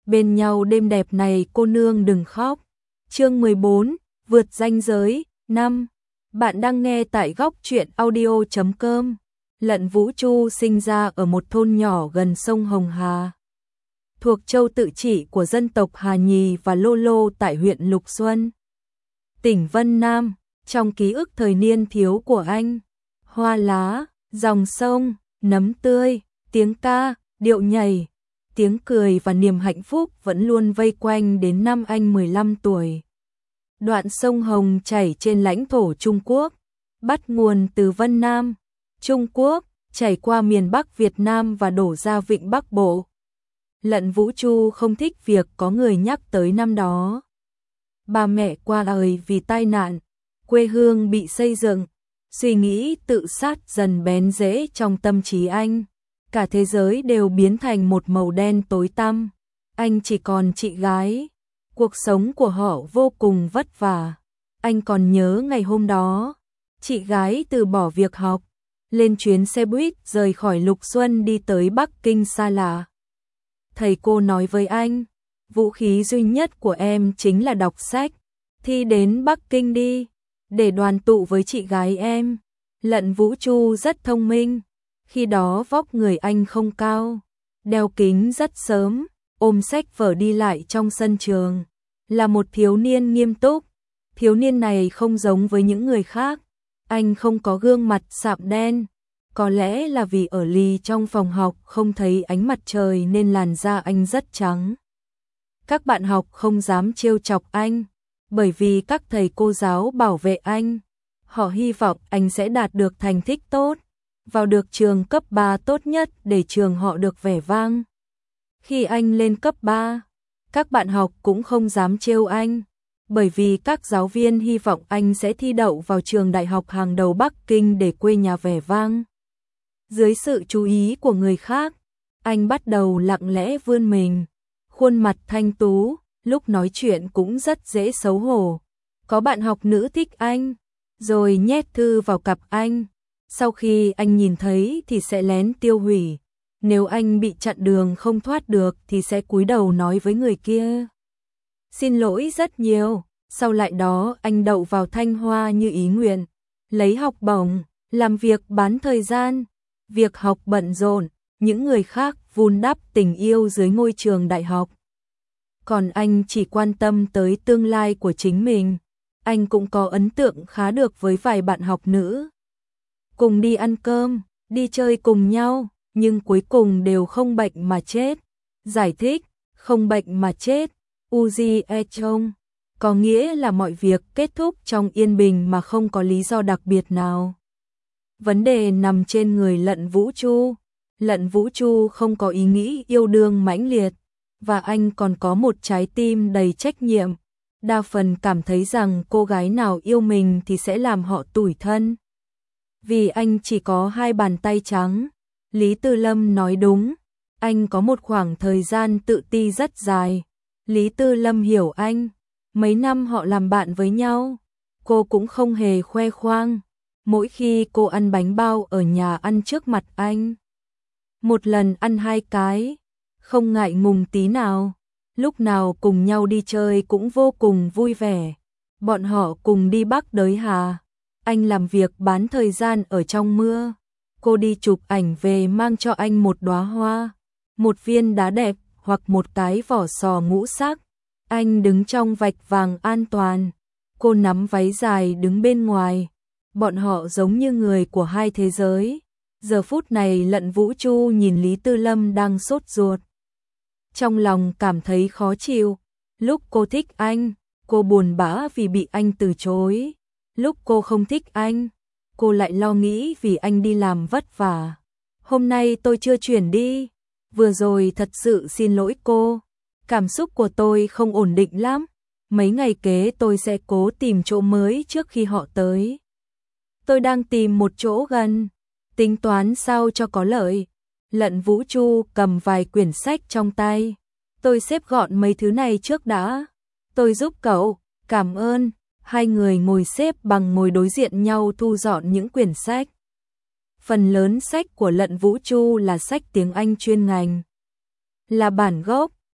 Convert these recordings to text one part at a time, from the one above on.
bên nhau đêm đẹp này cô nương đừng khóc. Chương 14, vượt ranh giới, 5. Bạn đang nghe tại góc truyện audio.com. Lận Vũ Chu sinh ra ở một thôn nhỏ gần sông Hồng Hà, thuộc châu tự trị của dân tộc Hà Nhì và Lô Lô tại huyện Lục Xuân, tỉnh Vân Nam. Trong ký ức thời niên thiếu của anh, hoa lá, dòng sông, nấm tươi, tiếng ca, điệu nhảy, tiếng cười và niềm hạnh phúc vẫn luôn vây quanh đến năm anh 15 tuổi. Đoạn sông Hồng chảy trên lãnh thổ Trung Quốc, bắt nguồn từ Vân Nam, Trung Quốc, chảy qua miền Bắc Việt Nam và đổ ra vịnh Bắc Bộ. Lận Vũ Chu không thích việc có người nhắc tới năm đó. Bà mẹ qua đời vì tai nạn, quê hương bị xây dựng, suy nghĩ tự sát dần bén rễ trong tâm trí anh. Cả thế giới đều biến thành một màu đen tối tăm. Anh chỉ còn chị gái. Cuộc sống của họ vô cùng vất vả. Anh còn nhớ ngày hôm đó, chị gái từ bỏ việc học, lên chuyến xe buýt rời khỏi Lục Xuân đi tới Bắc Kinh xa lạ. Thầy cô nói với anh, vũ khí duy nhất của em chính là đọc sách. Thi đến Bắc Kinh đi, để đoàn tụ với chị gái em. Lận Vũ Chu rất thông minh. Khi đó vóc người anh không cao, đeo kính rất sớm, ôm sách vở đi lại trong sân trường. Là một thiếu niên nghiêm túc. Thiếu niên này không giống với những người khác. Anh không có gương mặt sạm đen. Có lẽ là vì ở lì trong phòng học không thấy ánh mặt trời nên làn da anh rất trắng. Các bạn học không dám trêu chọc anh, bởi vì các thầy cô giáo bảo vệ anh. Họ hy vọng anh sẽ đạt được thành tích tốt, vào được trường cấp 3 tốt nhất để trường họ được vẻ vang. Khi anh lên cấp 3, các bạn học cũng không dám trêu anh, bởi vì các giáo viên hy vọng anh sẽ thi đậu vào trường đại học hàng đầu Bắc Kinh để quê nhà vẻ vang. Dưới sự chú ý của người khác, anh bắt đầu lặng lẽ vươn mình, khuôn mặt thanh tú, lúc nói chuyện cũng rất dễ xấu hổ. Có bạn học nữ thích anh, rồi nhét thư vào cặp anh. Sau khi anh nhìn thấy thì sẽ lén tiêu hủy. Nếu anh bị chặn đường không thoát được thì sẽ cúi đầu nói với người kia, xin lỗi rất nhiều. Sau lại đó anh đậu vào Thanh Hoa như ý nguyện, lấy học bổng, làm việc bán thời gian. Việc học bận rộn, những người khác vun đắp tình yêu dưới ngôi trường đại học. Còn anh chỉ quan tâm tới tương lai của chính mình. Anh cũng có ấn tượng khá được với vài bạn học nữ. Cùng đi ăn cơm, đi chơi cùng nhau, nhưng cuối cùng đều không bệnh mà chết. Giải thích, không bệnh mà chết, Uzi e chong, có nghĩa là mọi việc kết thúc trong yên bình mà không có lý do đặc biệt nào. Vấn đề nằm trên người Lận Vũ Chu. Lận Vũ Chu không có ý nghĩ yêu đương mãnh liệt, và anh còn có một trái tim đầy trách nhiệm. Đa phần cảm thấy rằng cô gái nào yêu mình thì sẽ làm họ tủi thân. Vì anh chỉ có 2 bàn tay trắng. Lý Tư Lâm nói đúng, anh có một khoảng thời gian tự ti rất dài. Lý Tư Lâm hiểu anh, mấy năm họ làm bạn với nhau, cô cũng không hề khoe khoang. Mỗi khi cô ăn bánh bao ở nhà ăn trước mặt anh, một lần ăn 2 cái, không ngại ngùng tí nào. Lúc nào cùng nhau đi chơi cũng vô cùng vui vẻ. Bọn họ cùng đi Bắc Đới Hà. Anh làm việc bán thời gian ở trong mưa. Cô đi chụp ảnh về mang cho anh một đóa hoa, một viên đá đẹp hoặc một cái vỏ sò ngũ sắc. Anh đứng trong vạch vàng an toàn. Cô nắm váy dài đứng bên ngoài. Bọn họ giống như người của 2 thế giới. Giờ phút này Lận Vũ Chu nhìn Lý Tư Lâm đang sốt ruột. Trong lòng cảm thấy khó chịu. Lúc cô thích anh, cô buồn bã vì bị anh từ chối. Lúc cô không thích anh, cô lại lo nghĩ vì anh đi làm vất vả. Hôm nay tôi chưa chuyển đi. Vừa rồi thật sự xin lỗi cô. Cảm xúc của tôi không ổn định lắm. Mấy ngày kế tôi sẽ cố tìm chỗ mới trước khi họ tới. Tôi đang tìm một chỗ gần, tính toán sao cho có lợi. Lận Vũ Chu cầm vài quyển sách trong tay. Tôi xếp gọn mấy thứ này trước đã. Tôi giúp cậu, cảm ơn. 2 người ngồi xếp bằng ngồi đối diện nhau thu dọn những quyển sách. Phần lớn sách của Lận Vũ Chu là sách tiếng Anh chuyên ngành. Là bản gốc,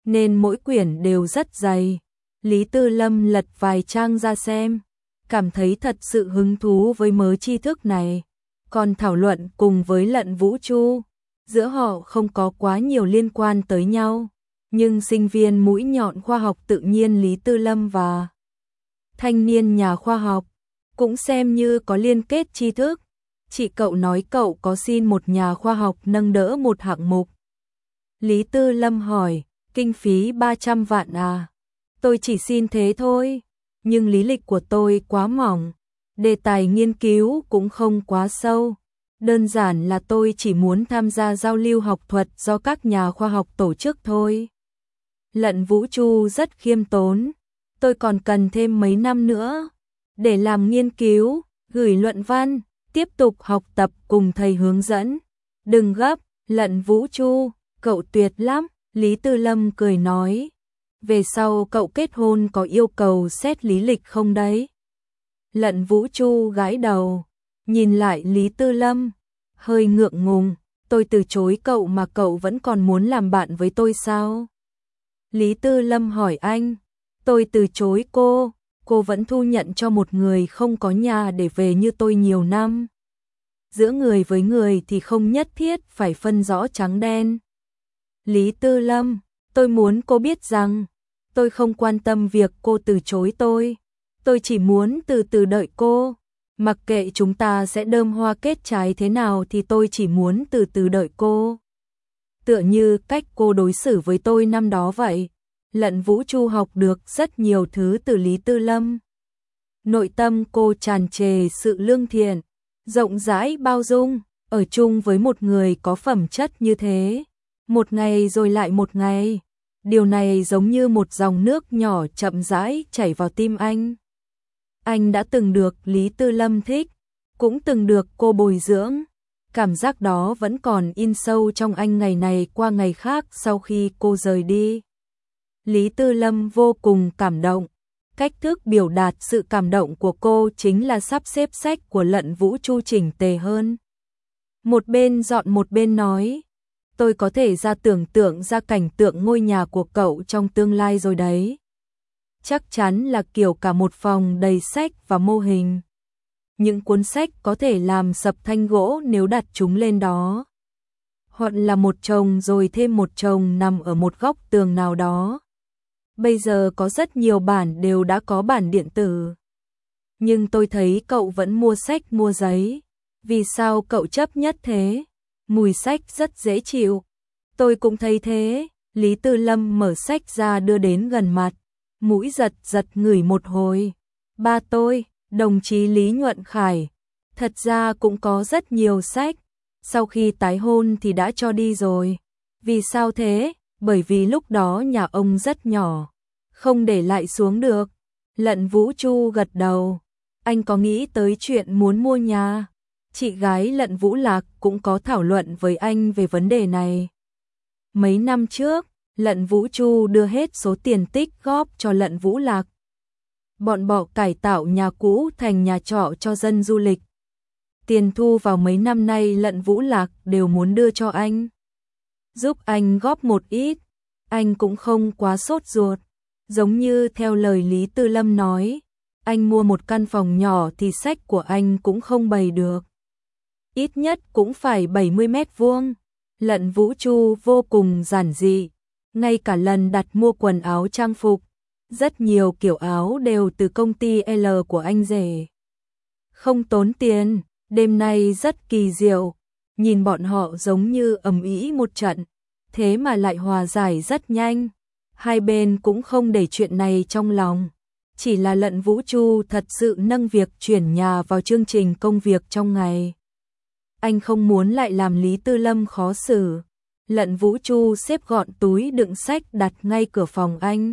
nên mỗi quyển đều rất dày. Lý Tư Lâm lật vài trang ra xem, cảm thấy thật sự hứng thú với mớ tri thức này. Còn thảo luận cùng với Lận Vũ Chu, giữa họ không có quá nhiều liên quan tới nhau, nhưng sinh viên mũi nhọn khoa học tự nhiên Lý Tư Lâm và thanh niên nhà khoa học cũng xem như có liên kết tri thức. Chị cậu nói cậu có xin một nhà khoa học nâng đỡ một hạng mục. Lý Tư Lâm hỏi, kinh phí 300 vạn à? Tôi chỉ xin thế thôi, nhưng lý lịch của tôi quá mỏng, đề tài nghiên cứu cũng không quá sâu. Đơn giản là tôi chỉ muốn tham gia giao lưu học thuật do các nhà khoa học tổ chức thôi. Lận Vũ Chu rất khiêm tốn, tôi còn cần thêm mấy năm nữa để làm nghiên cứu, gửi luận văn, tiếp tục học tập cùng thầy hướng dẫn. Đừng gấp, Lận Vũ Chu, cậu tuyệt lắm, Lý Tư Lâm cười nói. Về sau cậu kết hôn có yêu cầu xét lý lịch không đấy? Lận Vũ Chu gãi đầu, nhìn lại Lý Tư Lâm, hơi ngượng ngùng, tôi từ chối cậu mà cậu vẫn còn muốn làm bạn với tôi sao? Lý Tư Lâm hỏi anh, tôi từ chối cô vẫn thu nhận cho một người không có nhà để về như tôi nhiều năm. Giữa người với người thì không nhất thiết phải phân rõ trắng đen. Lý Tư Lâm, tôi muốn cô biết rằng, tôi không quan tâm việc cô từ chối tôi chỉ muốn từ từ đợi cô. Mặc kệ chúng ta sẽ đơm hoa kết trái thế nào thì tôi chỉ muốn từ từ đợi cô. Tựa như cách cô đối xử với tôi năm đó vậy. Lận Vũ Chu học được rất nhiều thứ từ Lý Tư Lâm. Nội tâm cô tràn trề sự lương thiện, rộng rãi bao dung, ở chung với một người có phẩm chất như thế. Một ngày rồi lại một ngày, điều này giống như một dòng nước nhỏ chậm rãi chảy vào tim anh. Anh đã từng được Lý Tư Lâm thích, cũng từng được cô bồi dưỡng. Cảm giác đó vẫn còn in sâu trong anh ngày này qua ngày khác sau khi cô rời đi. Lý Tư Lâm vô cùng cảm động. Cách thức biểu đạt sự cảm động của cô chính là sắp xếp sách của Lận Vũ Chu chỉnh tề hơn. Một bên dọn một bên nói, tôi có thể tưởng tượng ra cảnh tượng ngôi nhà của cậu trong tương lai rồi đấy. Chắc chắn là kiểu cả một phòng đầy sách và mô hình. Những cuốn sách có thể làm sập thanh gỗ nếu đặt chúng lên đó. Hoặc là một chồng rồi thêm một chồng nằm ở một góc tường nào đó. Bây giờ có rất nhiều bản đều đã có bản điện tử. Nhưng tôi thấy cậu vẫn mua sách mua giấy. Vì sao cậu chấp nhất thế? Mùi sách rất dễ chịu. Tôi cũng thấy thế. Lý Tư Lâm mở sách ra đưa đến gần mặt. Mũi giật giật ngửi một hồi. Ba tôi, đồng chí Lý Nhuận Khải, thật ra cũng có rất nhiều sách. Sau khi tái hôn thì đã cho đi rồi. Vì sao thế? Bởi vì lúc đó nhà ông rất nhỏ, không để lại xuống được. Lận Vũ Chu gật đầu. Anh có nghĩ tới chuyện muốn mua nhà? Chị gái Lận Vũ Lạc cũng có thảo luận với anh về vấn đề này. Mấy năm trước, Lận Vũ Chu đưa hết số tiền tích góp cho Lận Vũ Lạc. Bọn họ cải tạo nhà cũ thành nhà trọ cho dân du lịch. Tiền thu vào mấy năm nay Lận Vũ Lạc đều muốn đưa cho anh. Giúp anh góp một ít, anh cũng không quá sốt ruột. Giống như theo lời Lý Tư Lâm nói, anh mua một căn phòng nhỏ thì sách của anh cũng không bày được. Ít nhất cũng phải 70 mét vuông. Lận Vũ Chu vô cùng giản dị. Ngay cả lần đặt mua quần áo trang phục, rất nhiều kiểu áo đều từ công ty L của anh rể. Không tốn tiền, đêm nay rất kỳ diệu. Nhìn bọn họ giống như ầm ĩ một trận, thế mà lại hòa giải rất nhanh. Hai bên cũng không để chuyện này trong lòng. Chỉ là Lận Vũ Chu thật sự nâng việc chuyển nhà vào chương trình công việc trong ngày. Anh không muốn lại làm Lý Tư Lâm khó xử. Lận Vũ Chu xếp gọn túi đựng sách đặt ngay cửa phòng anh.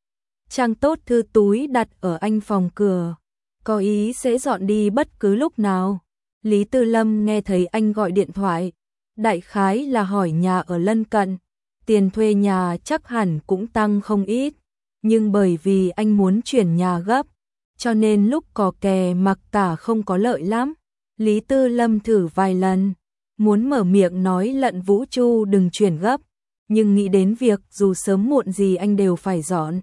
Trang tốt thư túi đặt ở anh phòng cửa. Có ý sẽ dọn đi bất cứ lúc nào. Lý Tư Lâm nghe thấy anh gọi điện thoại. Đại khái là hỏi nhà ở lân cận. Tiền thuê nhà chắc hẳn cũng tăng không ít. Nhưng bởi vì anh muốn chuyển nhà gấp, cho nên lúc cò kè mặc cả không có lợi lắm. Lý Tư Lâm thử vài lần, muốn mở miệng nói Lận Vũ Chu đừng chuyển gấp, nhưng nghĩ đến việc dù sớm muộn gì anh đều phải dọn.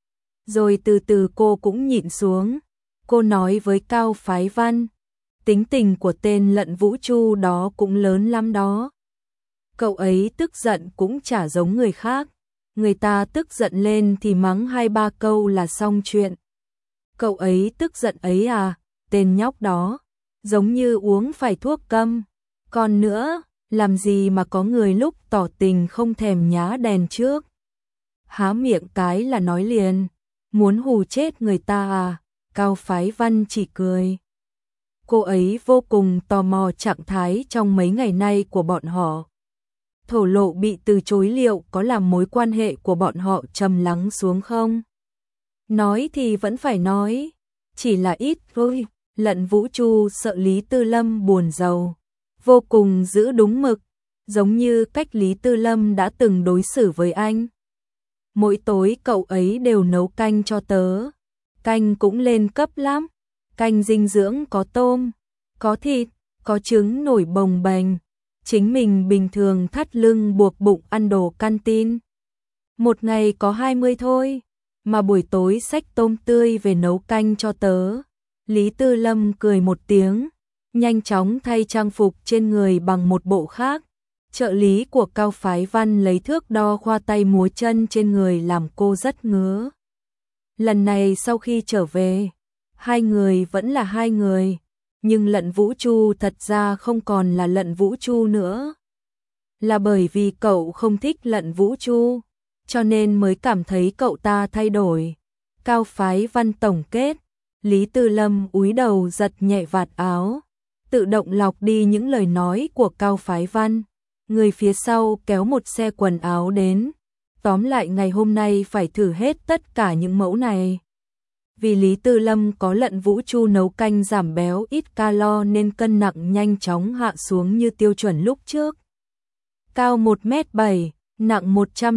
Rồi từ từ cô cũng nhịn xuống. Cô nói với Cao Phái Văn, tính tình của tên Lận Vũ Chu đó cũng lớn lắm đó. Cậu ấy tức giận cũng chả giống người khác. Người ta tức giận lên thì mắng 2-3 câu là xong chuyện. Cậu ấy tức giận ấy à, tên nhóc đó, giống như uống phải thuốc câm. Còn nữa, làm gì mà có người lúc tỏ tình không thèm nhá đèn trước. Há miệng cái là nói liền, muốn hù chết người ta à, Cao Phái Văn chỉ cười. Cô ấy vô cùng tò mò trạng thái trong mấy ngày nay của bọn họ. Thổ lộ bị từ chối liệu có làm mối quan hệ của bọn họ trầm lắng xuống không? Nói thì vẫn phải nói, chỉ là ít thôi. Lận Vũ Chu sợ Lý Tư Lâm buồn rầu, vô cùng giữ đúng mực, giống như cách Lý Tư Lâm đã từng đối xử với anh. Mỗi tối cậu ấy đều nấu canh cho tớ, canh cũng lên cấp lắm, canh dinh dưỡng có tôm, có thịt, có trứng nổi bồng bềnh. Chính mình bình thường thắt lưng buộc bụng ăn đồ canteen. Một ngày có 20 thôi, mà buổi tối xách tôm tươi về nấu canh cho tớ. Lý Tư Lâm cười một tiếng, nhanh chóng thay trang phục trên người bằng một bộ khác. Trợ lý của Cao Phái Văn lấy thước đo khoa tay múa chân trên người làm cô rất ngứa. Lần này sau khi trở về, hai người vẫn là hai người, nhưng Lận Vũ Chu thật ra không còn là Lận Vũ Chu nữa. Là bởi vì cậu không thích Lận Vũ Chu, cho nên mới cảm thấy cậu ta thay đổi. Cao Phái Văn tổng kết, Lý Tư Lâm cúi đầu giật nhẹ vạt áo, tự động lọc đi những lời nói của Cao Phái Văn. Người phía sau kéo một xe quần áo đến. Tóm lại ngày hôm nay phải thử hết tất cả những mẫu này. Vì Lý Tư Lâm có Lận Vũ Chu nấu canh giảm béo ít calo nên cân nặng nhanh chóng hạ xuống như tiêu chuẩn lúc trước. Cao 1m7, nặng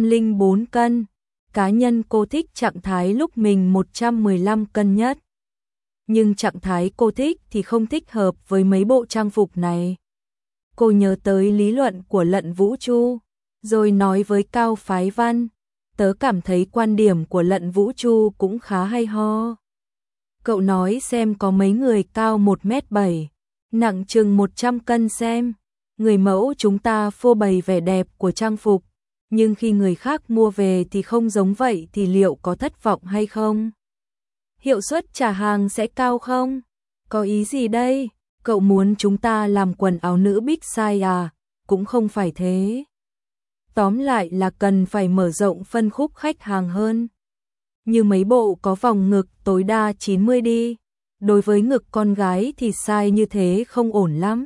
104 cân. Cá nhân cô thích trạng thái lúc mình 115 cân nhất. Nhưng trạng thái cô thích thì không thích hợp với mấy bộ trang phục này. Cô nhớ tới lý luận của Lận Vũ Chu, rồi nói với Cao Phái Văn, tớ cảm thấy quan điểm của Lận Vũ Chu cũng khá hay ho. Cậu nói xem có mấy người cao 1m7, nặng chừng 100 cân xem. Người mẫu chúng ta phô bày vẻ đẹp của trang phục, nhưng khi người khác mua về thì không giống vậy thì liệu có thất vọng hay không? Hiệu suất trả hàng sẽ cao không? Có ý gì đây? Cậu muốn chúng ta làm quần áo nữ big size à? Cũng không phải thế. Tóm lại là cần phải mở rộng phân khúc khách hàng hơn. Như mấy bộ có vòng ngực tối đa 90 đi. Đối với ngực con gái thì size như thế không ổn lắm.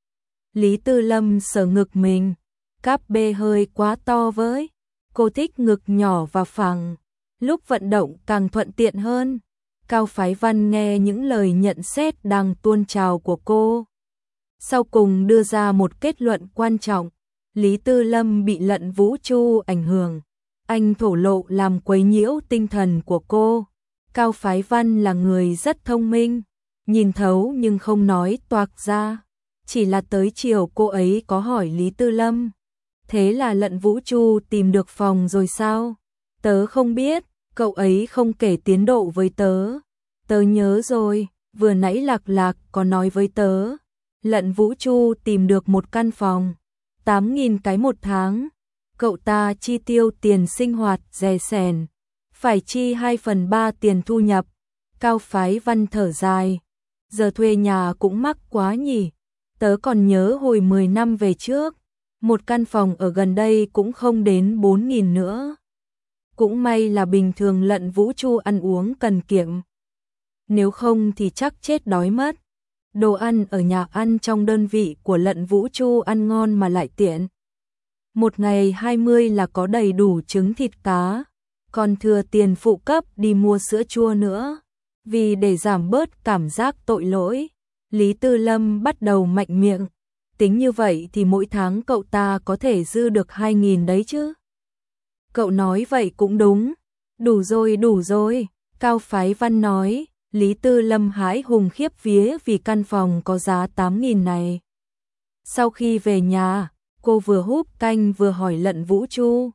Lý Tư Lâm sờ ngực mình. Cáp bê hơi quá to với. Cô thích ngực nhỏ và phẳng. Lúc vận động càng thuận tiện hơn. Cao Phái Văn nghe những lời nhận xét đang tuôn trào của cô. Sau cùng đưa ra một kết luận quan trọng. Lý Tư Lâm bị Lận Vũ Chu ảnh hưởng. Anh thổ lộ làm quấy nhiễu tinh thần của cô. Cao Phái Văn là người rất thông minh, nhìn thấu nhưng không nói toạc ra. Chỉ là tới chiều cô ấy có hỏi Lý Tư Lâm. Thế là Lận Vũ Chu tìm được phòng rồi sao? Tớ không biết, cậu ấy không kể tiến độ với tớ. Tớ nhớ rồi, vừa nãy Lạc Lạc có nói với tớ. Lận Vũ Chu tìm được một căn phòng, 8.000 cái một tháng. Cậu ta chi tiêu tiền sinh hoạt rẻ sẻn, phải chi 2/3 tiền thu nhập. Cao Phái Văn thở dài, giờ thuê nhà cũng mắc quá nhỉ. Tớ còn nhớ hồi 10 năm về trước, một căn phòng ở gần đây cũng không đến 4.000 nữa. Cũng may là bình thường Lận Vũ Chu ăn uống cần kiệm. Nếu không thì chắc chết đói mất. Đồ ăn ở nhà ăn trong đơn vị của Lận Vũ Chu ăn ngon mà lại tiện. Một ngày 20 là có đầy đủ trứng thịt cá, còn thừa tiền phụ cấp đi mua sữa chua nữa. Vì để giảm bớt cảm giác tội lỗi, Lý Tư Lâm bắt đầu mạnh miệng. Tính như vậy thì mỗi tháng cậu ta có thể dư được 2.000 đấy chứ. Cậu nói vậy cũng đúng. Đủ rồi, Cao Phái Văn nói. Lý Tư Lâm hãi hùng khiếp vía vì căn phòng có giá 8.000 này. Sau khi về nhà, cô vừa húp canh vừa hỏi Lận Vũ Chu.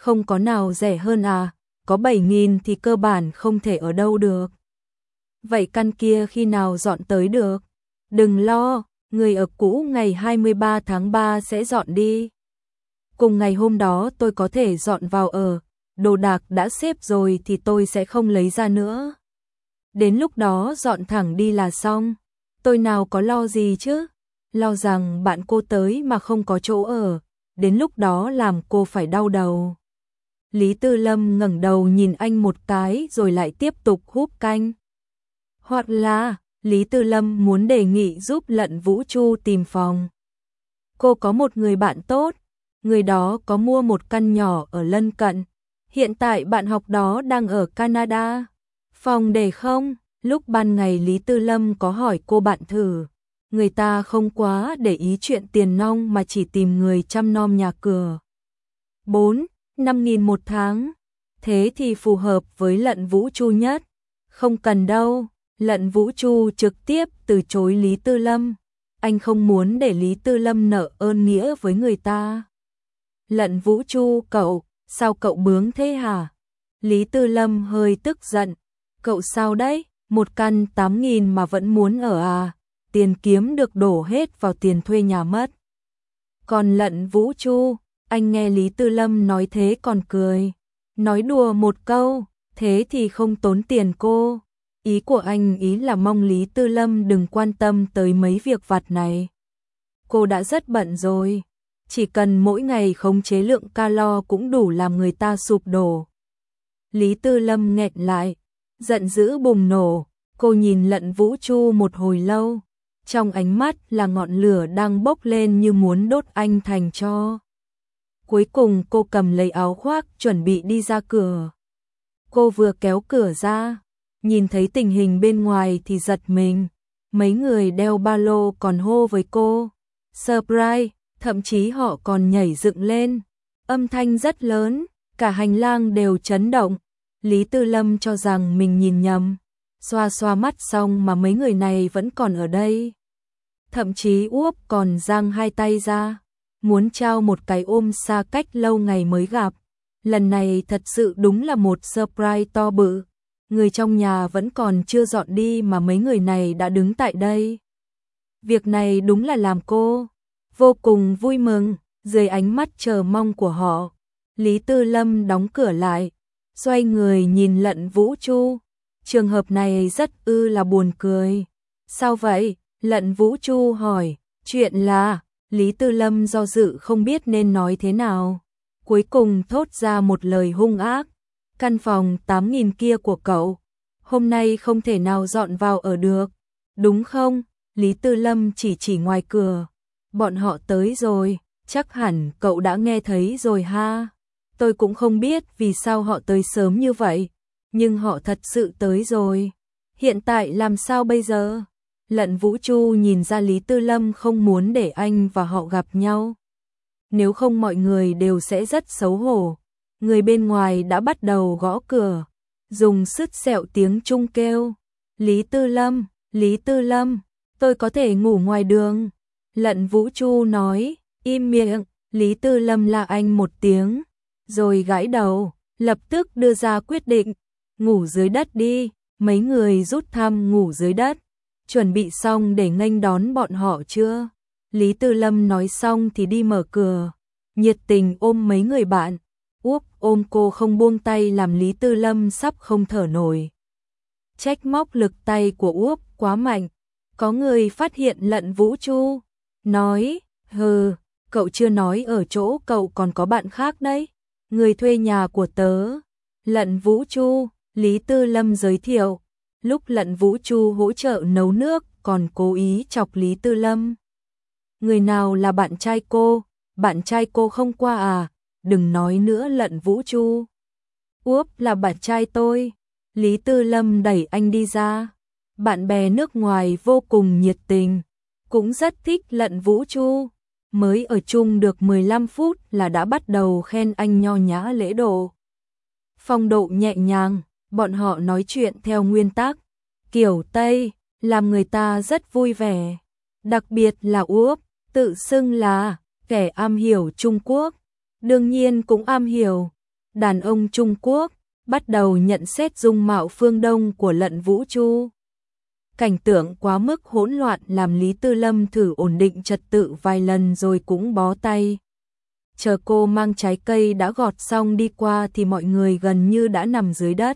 Không có nào rẻ hơn à, có 7.000 thì cơ bản không thể ở đâu được. Vậy căn kia khi nào dọn tới được? Đừng lo, người ở cũ ngày 23 tháng 3 sẽ dọn đi. Cùng ngày hôm đó tôi có thể dọn vào ở, đồ đạc đã xếp rồi thì tôi sẽ không lấy ra nữa. Đến lúc đó dọn thẳng đi là xong. Tôi nào có lo gì chứ? Lo rằng bạn cô tới mà không có chỗ ở, đến lúc đó làm cô phải đau đầu. Lý Tư Lâm ngẩng đầu nhìn anh một cái rồi lại tiếp tục húp canh. Hoặc là, Lý Tư Lâm muốn đề nghị giúp Lận Vũ Chu tìm phòng. Cô có một người bạn tốt, người đó có mua một căn nhỏ ở lân cận. Hiện tại bạn học đó đang ở Canada. Phòng để không? Lúc ban ngày Lý Tư Lâm có hỏi cô bạn thử. Người ta không quá để ý chuyện tiền nong mà chỉ tìm người chăm nom nhà cửa. 4-5.000 một tháng. Thế thì phù hợp với Lận Vũ Chu nhất. Không cần đâu. Lận Vũ Chu trực tiếp từ chối Lý Tư Lâm. Anh không muốn để Lý Tư Lâm nợ ơn nghĩa với người ta. Lận Vũ Chu, cậu, sao cậu bướng thế hả? Lý Tư Lâm hơi tức giận. Cậu sao đấy? Một căn 8.000 mà vẫn muốn ở à? Tiền kiếm được đổ hết vào tiền thuê nhà mất. Còn Lận Vũ Chu, anh nghe Lý Tư Lâm nói thế còn cười. Nói đùa một câu, thế thì không tốn tiền cô. Ý của anh ý là mong Lý Tư Lâm đừng quan tâm tới mấy việc vặt này. Cô đã rất bận rồi, chỉ cần mỗi ngày khống chế lượng calo cũng đủ làm người ta sụp đổ. Lý Tư Lâm nghẹn lại, giận dữ bùng nổ, cô nhìn Lận Vũ Chu một hồi lâu, trong ánh mắt là ngọn lửa đang bốc lên như muốn đốt anh thành tro. Cuối cùng cô cầm lấy áo khoác chuẩn bị đi ra cửa. Cô vừa kéo cửa ra, nhìn thấy tình hình bên ngoài thì giật mình. Mấy người đeo ba lô còn hô với cô. Surprise, thậm chí họ còn nhảy dựng lên. Âm thanh rất lớn, cả hành lang đều chấn động. Lý Tư Lâm cho rằng mình nhìn nhầm. Xoa xoa mắt xong mà mấy người này vẫn còn ở đây. Thậm chí Úp còn giang hai tay ra, muốn trao một cái ôm xa cách lâu ngày mới gặp. Lần này thật sự đúng là một surprise to bự. Người trong nhà vẫn còn chưa dọn đi mà mấy người này đã đứng tại đây. Việc này đúng là làm cô vô cùng vui mừng, dưới ánh mắt chờ mong của họ. Lý Tư Lâm đóng cửa lại, xoay người nhìn Lận Vũ Chu. Trường hợp này rất là buồn cười. Sao vậy? Lận Vũ Chu hỏi. Chuyện là, Lý Tư Lâm do dự không biết nên nói thế nào. Cuối cùng thốt ra một lời hung ác. Căn phòng 8.000 kia của cậu, hôm nay không thể nào dọn vào ở được, đúng không? Lý Tư Lâm chỉ ngoài cửa. Bọn họ tới rồi, chắc hẳn cậu đã nghe thấy rồi ha. Tôi cũng không biết vì sao họ tới sớm như vậy, nhưng họ thật sự tới rồi. Hiện tại làm sao bây giờ? Lận Vũ Chu nhìn ra Lý Tư Lâm không muốn để anh và họ gặp nhau. Nếu không mọi người đều sẽ rất xấu hổ. Người bên ngoài đã bắt đầu gõ cửa, dùng sứt sẹo tiếng Trung kêu. Lý Tư Lâm, Lý Tư Lâm, tôi có thể ngủ ngoài đường. Lận Vũ Chu nói, im miệng. Lý Tư Lâm la anh một tiếng, rồi gãi đầu, lập tức đưa ra quyết định. Ngủ dưới đất đi. Mấy người rút thăm ngủ dưới đất. Chuẩn bị xong để nghênh đón bọn họ chưa? Lý Tư Lâm nói xong thì đi mở cửa, nhiệt tình ôm mấy người bạn. Úp ôm cô không buông tay làm Lý Tư Lâm sắp không thở nổi. Trách móc lực tay của Úp quá mạnh. Có người phát hiện Lận Vũ Chu, nói, hừ, cậu chưa nói ở chỗ cậu còn có bạn khác đấy. Người thuê nhà của tớ. Lận Vũ Chu, Lý Tư Lâm giới thiệu. Lúc Lận Vũ Chu hỗ trợ nấu nước còn cố ý chọc Lý Tư Lâm. Người nào là bạn trai cô? Bạn trai cô không qua à? Đừng nói nữa Lận Vũ Chu. Úp là bạn trai tôi. Lý Tư Lâm đẩy anh đi ra. Bạn bè nước ngoài vô cùng nhiệt tình, cũng rất thích Lận Vũ Chu. Mới ở chung được 15 phút là đã bắt đầu khen anh nho nhã lễ độ. Phong độ nhẹ nhàng, bọn họ nói chuyện theo nguyên tắc kiểu Tây, làm người ta rất vui vẻ. Đặc biệt là Úp, tự xưng là kẻ am hiểu Trung Quốc, đương nhiên cũng am hiểu đàn ông Trung Quốc, bắt đầu nhận xét dung mạo phương Đông của Lận Vũ Chu. Cảnh tượng quá mức hỗn loạn làm Lý Tư Lâm thử ổn định trật tự vài lần rồi cũng bó tay. Chờ cô mang trái cây đã gọt xong đi qua thì mọi người gần như đã nằm dưới đất.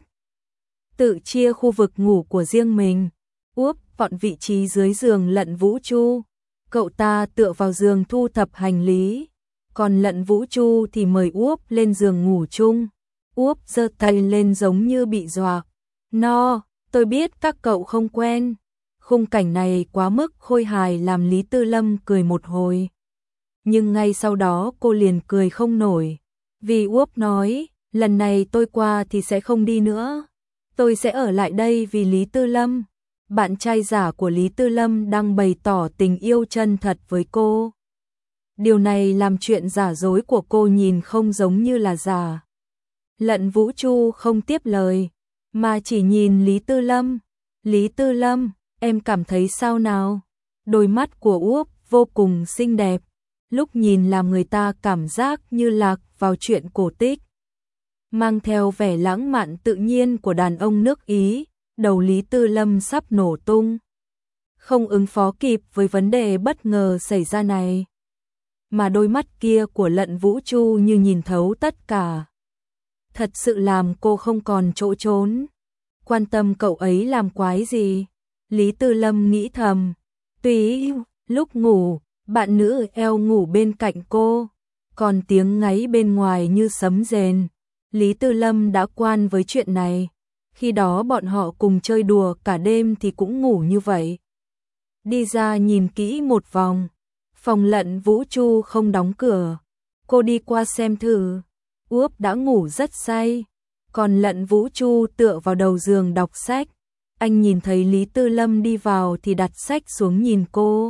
Tự chia khu vực ngủ của riêng mình. Úp vọn vị trí dưới giường Lận Vũ Chu. Cậu ta tựa vào giường thu thập hành lý. Còn Lận Vũ Chu thì mời Úp lên giường ngủ chung. Úp giơ tay lên giống như bị dọa. No, tôi biết các cậu không quen. Khung cảnh này quá mức khôi hài làm Lý Tư Lâm cười một hồi. Nhưng ngay sau đó cô liền cười không nổi. Vì Úp nói, lần này tôi qua thì sẽ không đi nữa. Tôi sẽ ở lại đây vì Lý Tư Lâm. Bạn trai giả của Lý Tư Lâm đang bày tỏ tình yêu chân thật với cô. Điều này làm chuyện giả dối của cô nhìn không giống như là giả. Lận Vũ Chu không tiếp lời, mà chỉ nhìn Lý Tư Lâm. Lý Tư Lâm, em cảm thấy sao nào? Đôi mắt của Úp vô cùng xinh đẹp, lúc nhìn làm người ta cảm giác như lạc vào chuyện cổ tích. Mang theo vẻ lãng mạn tự nhiên của đàn ông nước Ý, đầu Lý Tư Lâm sắp nổ tung. Không ứng phó kịp với vấn đề bất ngờ xảy ra này. Mà đôi mắt kia của Lận Vũ Chu như nhìn thấu tất cả. Thật sự làm cô không còn chỗ trốn. Quan tâm cậu ấy làm quái gì? Lý Tư Lâm nghĩ thầm. Tùy lúc ngủ, bạn nữ eo ngủ bên cạnh cô. Còn tiếng ngáy bên ngoài như sấm rền. Lý Tư Lâm đã quen với chuyện này. Khi đó bọn họ cùng chơi đùa cả đêm thì cũng ngủ như vậy. Đi ra nhìn kỹ một vòng. Phòng Lận Vũ Chu không đóng cửa. Cô đi qua xem thử. Úp đã ngủ rất say. Còn Lận Vũ Chu tựa vào đầu giường đọc sách. Anh nhìn thấy Lý Tư Lâm đi vào thì đặt sách xuống nhìn cô.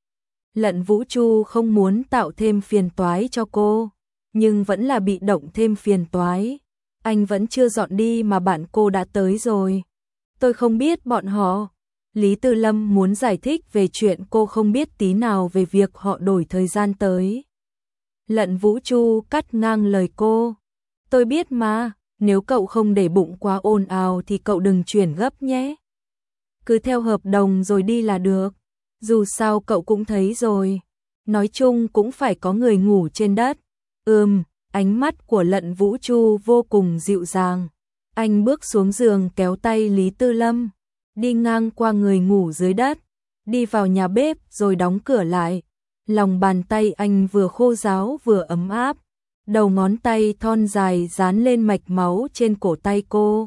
Lận Vũ Chu không muốn tạo thêm phiền toái cho cô, nhưng vẫn là bị động thêm phiền toái. Anh vẫn chưa dọn đi mà bạn cô đã tới rồi. Tôi không biết bọn họ. Lý Tư Lâm muốn giải thích về chuyện cô không biết tí nào về việc họ đổi thời gian tới. Lận Vũ Chu cắt ngang lời cô. Tôi biết mà, nếu cậu không để bụng quá ồn ào thì cậu đừng chuyển gấp nhé. Cứ theo hợp đồng rồi đi là được. Dù sao cậu cũng thấy rồi. Nói chung cũng phải có người ngủ trên đất. Ánh mắt của Lận Vũ Chu vô cùng dịu dàng. Anh bước xuống giường kéo tay Lý Tư Lâm. Đi ngang qua người ngủ dưới đất. Đi vào nhà bếp rồi đóng cửa lại. Lòng bàn tay anh vừa khô ráo vừa ấm áp. Đầu ngón tay thon dài dán lên mạch máu trên cổ tay cô.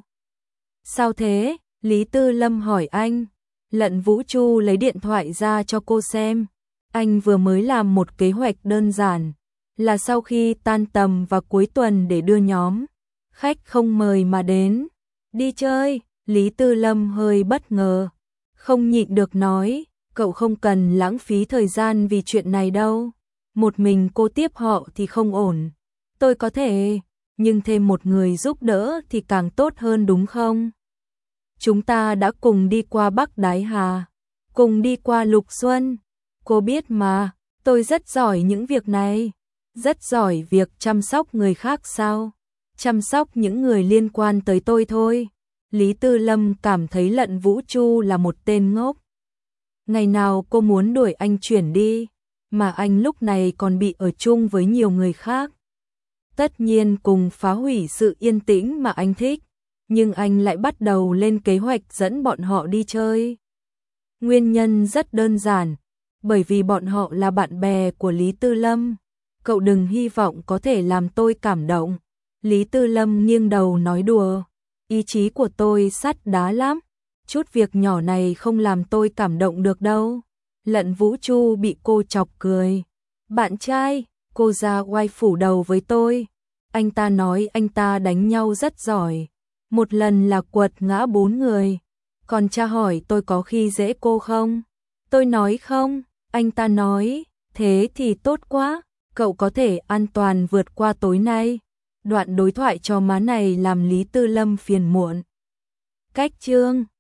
Sao thế? Lý Tư Lâm hỏi anh. Lận Vũ Chu lấy điện thoại ra cho cô xem. Anh vừa mới làm một kế hoạch đơn giản. Là sau khi tan tầm vào cuối tuần để đưa nhóm khách không mời mà đến. Đi chơi, Lý Tư Lâm hơi bất ngờ. Không nhịn được nói, cậu không cần lãng phí thời gian vì chuyện này đâu. Một mình cô tiếp họ thì không ổn. Tôi có thể, nhưng thêm một người giúp đỡ thì càng tốt hơn đúng không? Chúng ta đã cùng đi qua Bắc Đái Hà, cùng đi qua Lục Xuân. Cô biết mà, tôi rất giỏi những việc này. Rất giỏi việc chăm sóc người khác sao? Chăm sóc những người liên quan tới tôi thôi. Lý Tư Lâm cảm thấy Lận Vũ Chu là một tên ngốc. Ngày nào cô muốn đuổi anh chuyển đi, mà anh lúc này còn bị ở chung với nhiều người khác. Tất nhiên cùng phá hủy sự yên tĩnh mà anh thích, nhưng anh lại bắt đầu lên kế hoạch dẫn bọn họ đi chơi. Nguyên nhân rất đơn giản, bởi vì bọn họ là bạn bè của Lý Tư Lâm. Cậu đừng hy vọng có thể làm tôi cảm động. Lý Tư Lâm nghiêng đầu nói đùa. Ý chí của tôi sắt đá lắm. Chút việc nhỏ này không làm tôi cảm động được đâu. Lận Vũ Chu bị cô chọc cười. Bạn trai, cô ra oai phủ đầu với tôi. Anh ta nói anh ta đánh nhau rất giỏi. Một lần là quật ngã 4 người. Còn cha hỏi tôi có khi dễ cô không? Tôi nói không. Anh ta nói, thế thì tốt quá. Cậu có thể an toàn vượt qua tối nay. Đoạn đối thoại cho má này làm Lý Tư Lâm phiền muộn. Cách chương